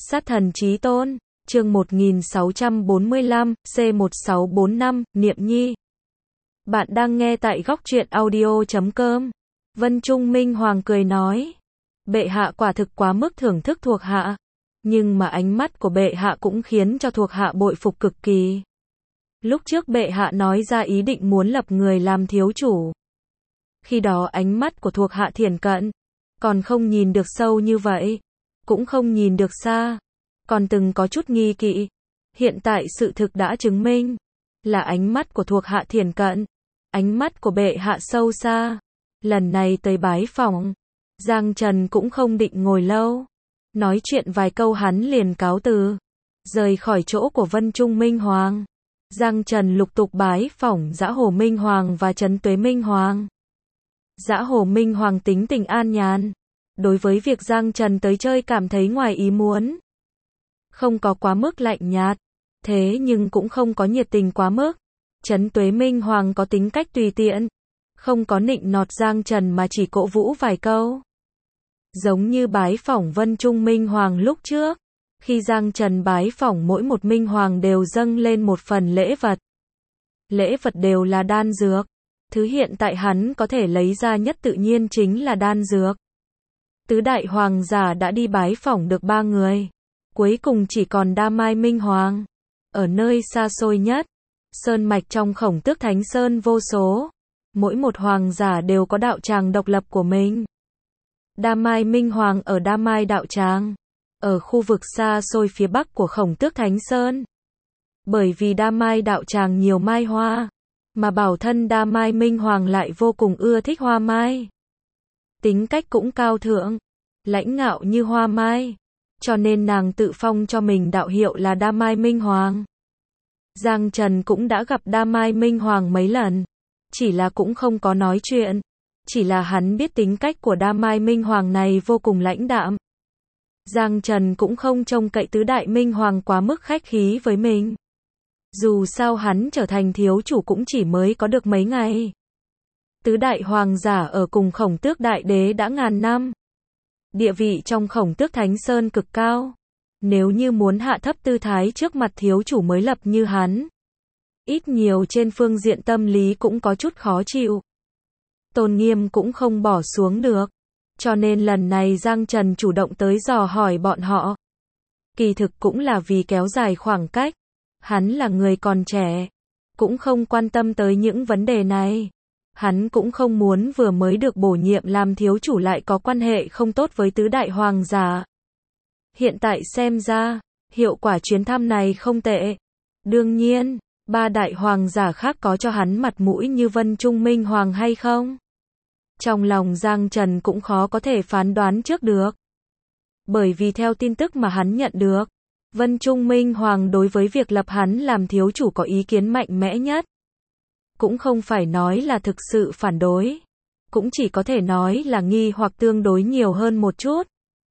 Sát thần chí tôn, chương 1645, C1645, Niệm Nhi. Bạn đang nghe tại góc truyện audio.com. Vân Trung Minh Hoàng cười nói. Bệ hạ quả thực quá mức thưởng thức thuộc hạ. Nhưng mà ánh mắt của bệ hạ cũng khiến cho thuộc hạ bội phục cực kỳ. Lúc trước bệ hạ nói ra ý định muốn lập người làm thiếu chủ. Khi đó ánh mắt của thuộc hạ thiển cận. Còn không nhìn được sâu như vậy. Cũng không nhìn được xa. Còn từng có chút nghi kỵ. Hiện tại sự thực đã chứng minh. Là ánh mắt của thuộc hạ thiển cận. Ánh mắt của bệ hạ sâu xa. Lần này tới bái phỏng. Giang Trần cũng không định ngồi lâu. Nói chuyện vài câu hắn liền cáo từ. Rời khỏi chỗ của Vân Trung Minh Hoàng. Giang Trần lục tục bái phỏng Dã Hồ Minh Hoàng và Trấn Tuế Minh Hoàng. Dã Hồ Minh Hoàng tính tình an nhàn. Đối với việc Giang Trần tới chơi cảm thấy ngoài ý muốn. Không có quá mức lạnh nhạt. Thế nhưng cũng không có nhiệt tình quá mức. Trấn Tuế Minh Hoàng có tính cách tùy tiện. Không có nịnh nọt Giang Trần mà chỉ cổ vũ vài câu. Giống như bái phỏng Vân Trung Minh Hoàng lúc trước. Khi Giang Trần bái phỏng mỗi một Minh Hoàng đều dâng lên một phần lễ vật. Lễ vật đều là đan dược. Thứ hiện tại hắn có thể lấy ra nhất tự nhiên chính là đan dược. Tứ đại hoàng giả đã đi bái phỏng được 3 người. Cuối cùng chỉ còn Đa Mai Minh Hoàng. Ở nơi xa xôi nhất. Sơn mạch trong Khổng Tước Thánh Sơn vô số. Mỗi một hoàng giả đều có đạo tràng độc lập của mình. Đa Mai Minh Hoàng ở Đa Mai đạo tràng. Ở khu vực xa xôi phía bắc của Khổng Tước Thánh Sơn. Bởi vì Đa Mai đạo tràng nhiều mai hoa. Mà bảo thân Đa Mai Minh Hoàng lại vô cùng ưa thích hoa mai. Tính cách cũng cao thượng. Lãnh ngạo như hoa mai. Cho nên nàng tự phong cho mình đạo hiệu là Đa Mai Minh Hoàng. Giang Trần cũng đã gặp Đa Mai Minh Hoàng mấy lần. Chỉ là cũng không có nói chuyện. Chỉ là hắn biết tính cách của Đa Mai Minh Hoàng này vô cùng lãnh đạm. Giang Trần cũng không trông cậy tứ đại Minh Hoàng quá mức khách khí với mình. Dù sao hắn trở thành thiếu chủ cũng chỉ mới có được mấy ngày. Tứ đại hoàng giả ở cùng Khổng Tước Đại Đế đã ngàn năm. Địa vị trong Khổng Tước Thánh Sơn cực cao. Nếu như muốn hạ thấp tư thái trước mặt thiếu chủ mới lập như hắn. Ít nhiều trên phương diện tâm lý cũng có chút khó chịu. Tôn nghiêm cũng không bỏ xuống được. Cho nên lần này Giang Trần chủ động tới dò hỏi bọn họ. Kỳ thực cũng là vì kéo dài khoảng cách. Hắn là người còn trẻ. Cũng không quan tâm tới những vấn đề này. Hắn cũng không muốn vừa mới được bổ nhiệm làm thiếu chủ lại có quan hệ không tốt với tứ đại hoàng giả. Hiện tại xem ra, hiệu quả chuyến thăm này không tệ. Đương nhiên, 3 đại hoàng giả khác có cho hắn mặt mũi như Vân Trung Minh Hoàng hay không? Trong lòng Giang Trần cũng khó có thể phán đoán trước được. Bởi vì theo tin tức mà hắn nhận được, Vân Trung Minh Hoàng đối với việc lập hắn làm thiếu chủ có ý kiến mạnh mẽ nhất. Cũng không phải nói là thực sự phản đối. Cũng chỉ có thể nói là nghi hoặc tương đối nhiều hơn một chút.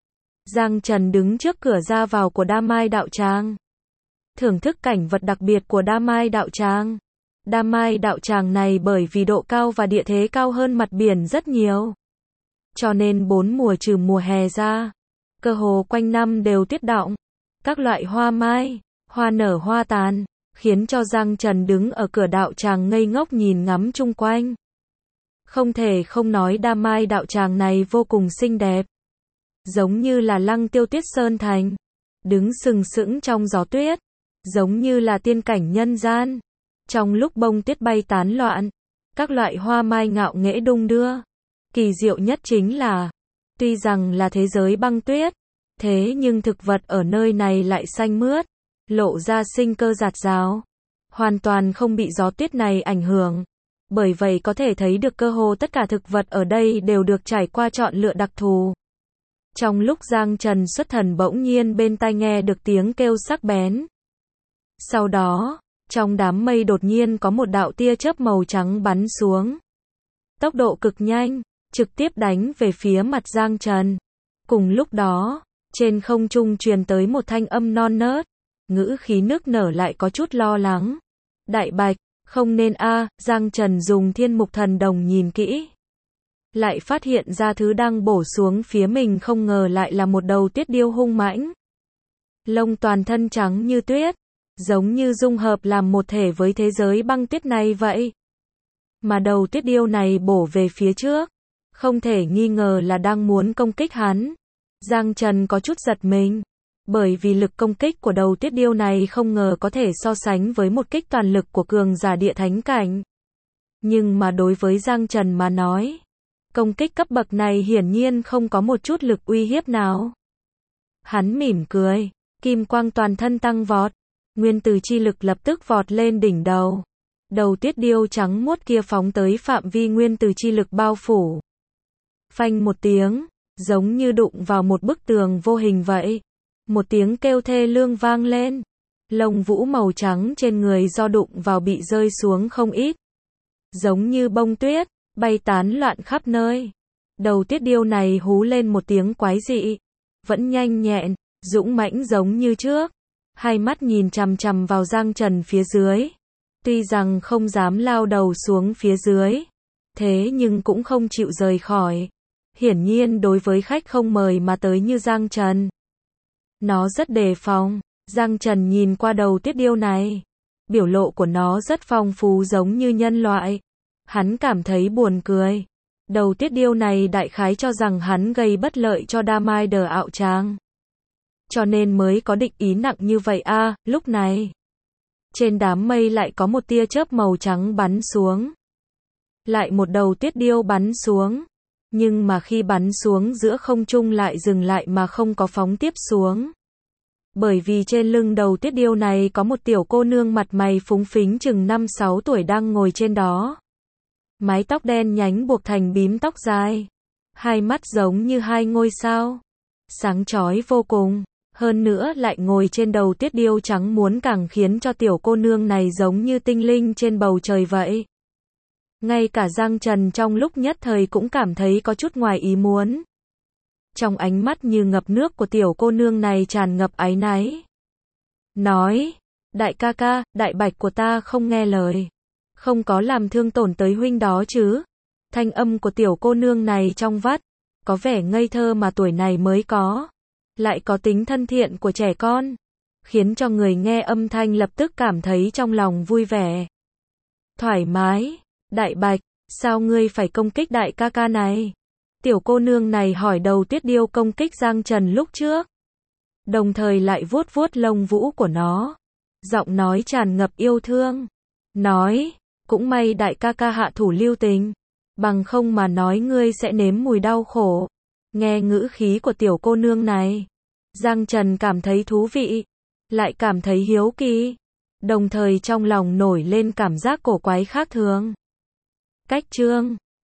Giang Trần đứng trước cửa ra vào của Đa Mai đạo tràng. Thưởng thức cảnh vật đặc biệt của Đa Mai đạo tràng. Đa Mai đạo tràng này bởi vì độ cao và địa thế cao hơn mặt biển rất nhiều. Cho nên 4 mùa trừ mùa hè ra. Cơ hồ quanh năm đều tuyết đọng. Các loại hoa mai, hoa nở hoa tàn. Khiến cho Giang Trần đứng ở cửa đạo tràng ngây ngốc nhìn ngắm chung quanh. Không thể không nói Đa Mai đạo tràng này vô cùng xinh đẹp. Giống như là Lăng Tiêu Tuyết Sơn Thành. Đứng sừng sững trong gió tuyết. Giống như là tiên cảnh nhân gian. Trong lúc bông tuyết bay tán loạn. Các loại hoa mai ngạo nghễ đung đưa. Kỳ diệu nhất chính là. Tuy rằng là thế giới băng tuyết. Thế nhưng thực vật ở nơi này lại xanh mướt. Lộ ra sinh cơ rạt rào. Hoàn toàn không bị gió tuyết này ảnh hưởng. Bởi vậy có thể thấy được cơ hồ tất cả thực vật ở đây đều được trải qua chọn lựa đặc thù. Trong lúc Giang Trần xuất thần bỗng nhiên bên tai nghe được tiếng kêu sắc bén. Sau đó, trong đám mây đột nhiên có một đạo tia chớp màu trắng bắn xuống. Tốc độ cực nhanh, trực tiếp đánh về phía mặt Giang Trần. Cùng lúc đó, trên không trung truyền tới một thanh âm non nớt. Ngữ khí nức nở lại có chút lo lắng. Đại Bạch, không nên Giang Trần dùng Thiên Mục Thần Đồng nhìn kỹ. Lại phát hiện ra thứ đang bổ xuống phía mình không ngờ lại là một đầu tuyết điêu hung mãnh. lông toàn thân trắng như tuyết, giống như dung hợp làm một thể với thế giới băng tuyết này vậy. Mà đầu tuyết điêu này bổ về phía trước, không thể nghi ngờ là đang muốn công kích hắn. Giang Trần có chút giật mình, bởi vì lực công kích của đầu tuyết điêu này không ngờ có thể so sánh với một kích toàn lực của cường giả địa thánh cảnh. Nhưng mà đối với Giang Trần mà nói, công kích cấp bậc này hiển nhiên không có một chút lực uy hiếp nào. Hắn mỉm cười, kim quang toàn thân tăng vọt, nguyên tử chi lực lập tức vọt lên đỉnh đầu. Đầu tuyết điêu trắng muốt kia phóng tới phạm vi nguyên tử chi lực bao phủ. Phanh một tiếng, giống như đụng vào một bức tường vô hình vậy. Một tiếng kêu thê lương vang lên. Lông vũ màu trắng trên người do đụng vào bị rơi xuống không ít. Giống như bông tuyết, bay tán loạn khắp nơi. Đầu tuyết điêu này hú lên một tiếng quái dị. Vẫn nhanh nhẹn, dũng mãnh giống như trước. Hai mắt nhìn chằm chằm vào Giang Trần phía dưới. Tuy rằng không dám lao đầu xuống phía dưới, thế nhưng cũng không chịu rời khỏi. Hiển nhiên đối với khách không mời mà tới như Giang Trần, nó rất đề phòng. Giang Trần nhìn qua đầu tuyết điêu này, biểu lộ của nó rất phong phú giống như nhân loại. Hắn cảm thấy buồn cười. Đầu tuyết điêu này đại khái cho rằng hắn gây bất lợi cho Damider ảo trang, cho nên mới có định ý nặng như vậy a. Lúc này, trên đám mây lại có một tia chớp màu trắng bắn xuống. Lại một đầu tuyết điêu bắn xuống. Nhưng mà khi bắn xuống giữa không trung lại dừng lại mà không có phóng tiếp xuống. Bởi vì trên lưng đầu tuyết điêu này có một tiểu cô nương mặt mày phúng phính chừng 5-6 tuổi đang ngồi trên đó. Mái tóc đen nhánh buộc thành bím tóc dài. Hai mắt giống như hai ngôi sao. Sáng chói vô cùng. Hơn nữa lại ngồi trên đầu tuyết điêu trắng muốn càng khiến cho tiểu cô nương này giống như tinh linh trên bầu trời vậy. Ngay cả Giang Trần trong lúc nhất thời cũng cảm thấy có chút ngoài ý muốn. Trong ánh mắt như ngập nước của tiểu cô nương này tràn ngập áy náy. Nói, đại ca ca, đại bạch của ta không nghe lời. Không có làm thương tổn tới huynh đó chứ. Thanh âm của tiểu cô nương này trong vắt, có vẻ ngây thơ mà tuổi này mới có. Lại có tính thân thiện của trẻ con, khiến cho người nghe âm thanh lập tức cảm thấy trong lòng vui vẻ. Thoải mái, đại bạch, sao ngươi phải công kích đại ca ca này? Tiểu cô nương này hỏi đầu tuyết điêu công kích Giang Trần lúc trước. Đồng thời lại vuốt vuốt lông vũ của nó. Giọng nói tràn ngập yêu thương. Nói, cũng may đại ca ca hạ thủ lưu tình. Bằng không mà nói ngươi sẽ nếm mùi đau khổ. Nghe ngữ khí của tiểu cô nương này, Giang Trần cảm thấy thú vị, lại cảm thấy hiếu kỳ, đồng thời trong lòng nổi lên cảm giác cổ quái khác thường. Cách chương